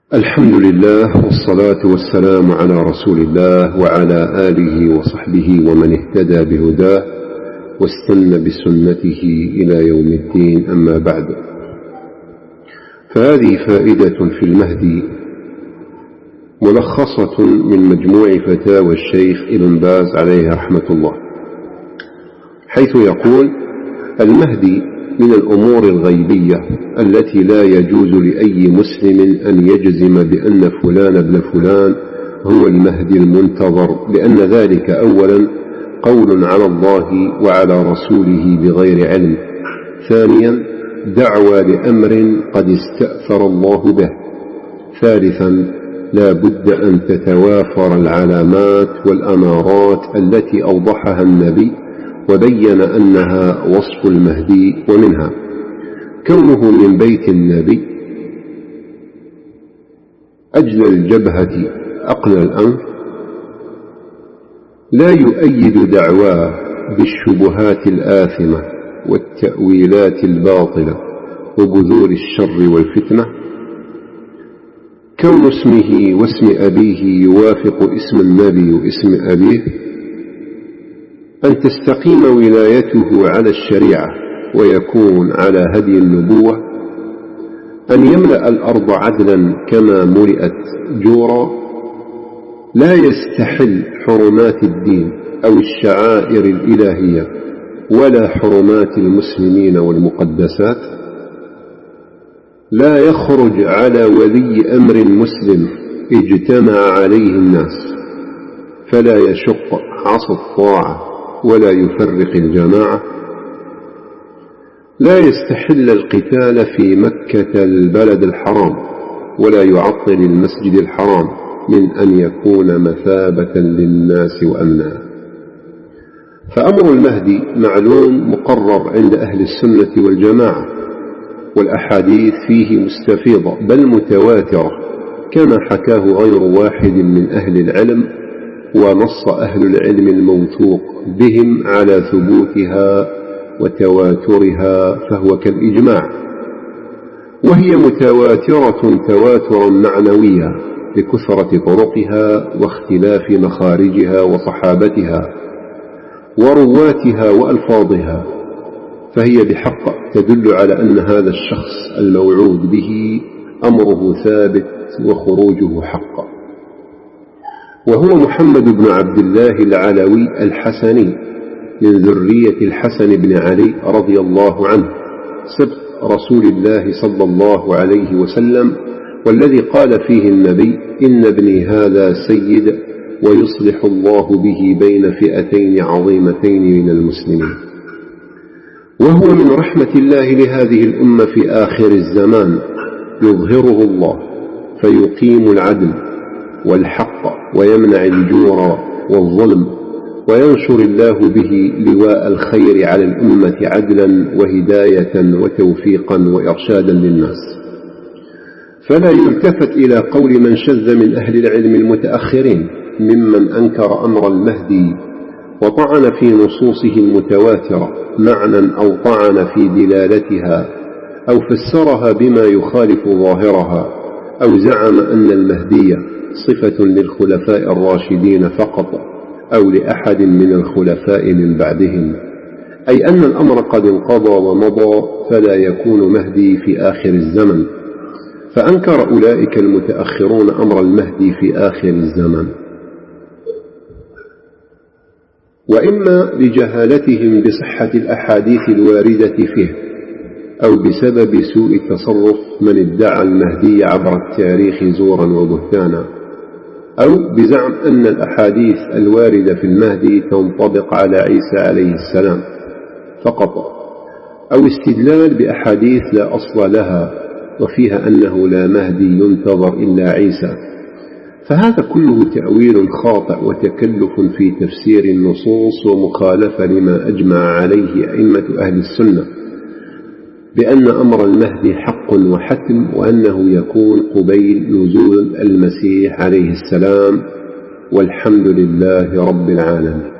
الحمد لله والصلاة والسلام على رسول الله وعلى آله وصحبه ومن اهتدى بهداه واستنى بسنته إلى يوم الدين. أما بعد، فهذه فائدة في المهدي ملخصة من مجموع فتاوى الشيخ ابن باز عليه رحمة الله، حيث يقول: المهدي من الأمور الغيبية التي لا يجوز لأي مسلم أن يجزم بأن فلان ابن فلان هو المهدي المنتظر، لأن ذلك أولا قول على الله وعلى رسوله بغير علم، ثانيا دعوى لأمر قد استأثر الله به، ثالثا لا بد أن تتوافر العلامات والأمارات التي أوضحها النبي وبين أنها وصف المهدي، ومنها كونه من بيت النبي، أجل الجبهة أقنى الأنف، لا يؤيد دعواه بالشبهات الآثمة والتأويلات الباطلة وبذور الشر والفتنة، كون اسمه واسم أبيه يوافق اسم النبي واسم أبيه، أن تستقيم ولايته على الشريعة ويكون على هدي النبوة، أن يملأ الأرض عدلا كما ملئت جورا، لا يستحل حرمات الدين أو الشعائر الإلهية ولا حرمات المسلمين والمقدسات، لا يخرج على ولي أمر مسلم اجتمع عليه الناس فلا يشق عصا الطاعة ولا يفرق الجماعة، لا يستحل القتال في مكة البلد الحرام ولا يعطل المسجد الحرام من أن يكون مثابة للناس وأمنا. فأمر المهدي معلوم مقرر عند أهل السنة والجماعة، والأحاديث فيه مستفيضة بل متواترة، كما حكاه غير واحد من أهل العلم، ونص أهل العلم الموثوق بهم على ثبوتها وتواترها، فهو كالإجماع، وهي متواترة تواترا معنويا لكثرة طرقها واختلاف مخارجها وصحابتها ورواتها وألفاظها، فهي بحق تدل على أن هذا الشخص الموعود به أمره ثابت وخروجه حق، وهو محمد بن عبد الله العلوي الحسني من ذرية الحسن بن علي رضي الله عنه، سبط رسول الله صلى الله عليه وسلم، والذي قال فيه النبي: إن ابني هذا سيد ويصلح الله به بين فئتين عظيمتين من المسلمين. وهو من رحمة الله لهذه الأمة في آخر الزمان، يظهره الله فيقيم العدل والحق ويمنع الجور والظلم، وينشر الله به لواء الخير على الأمة عدلا وهداية وتوفيقا وإرشادا للناس. فلا يلتفت إلى قول من شذ من أهل العلم المتأخرين ممن أنكر أمر المهدي وطعن في نصوصه المتواترة معنى أو طعن في دلالتها أو فسرها بما يخالف ظاهرها، أو زعم أن المهدي صفة للخلفاء الراشدين فقط أو لأحد من الخلفاء من بعدهم، أي أن الأمر قد انقضى ومضى فلا يكون مهدي في آخر الزمن، فأنكر أولئك المتأخرون أمر المهدي في آخر الزمن، وإما لجهالتهم بصحة الأحاديث الواردة فيه، أو بسبب سوء تصرف من ادعى المهدي عبر التاريخ زورا وبهتانا، أو بزعم أن الأحاديث الواردة في المهدي تنطبق على عيسى عليه السلام فقط، أو استدلال بأحاديث لا أصل لها وفيها أنه لا مهدي ينتظر إلا عيسى، فهذا كله تأويل خاطئ وتكلف في تفسير النصوص ومخالفة لما أجمع عليه أئمة أهل السنة بأن أمر المهدي حق وحتم، وأنه يكون قبيل نزول المسيح عليه السلام، والحمد لله رب العالمين.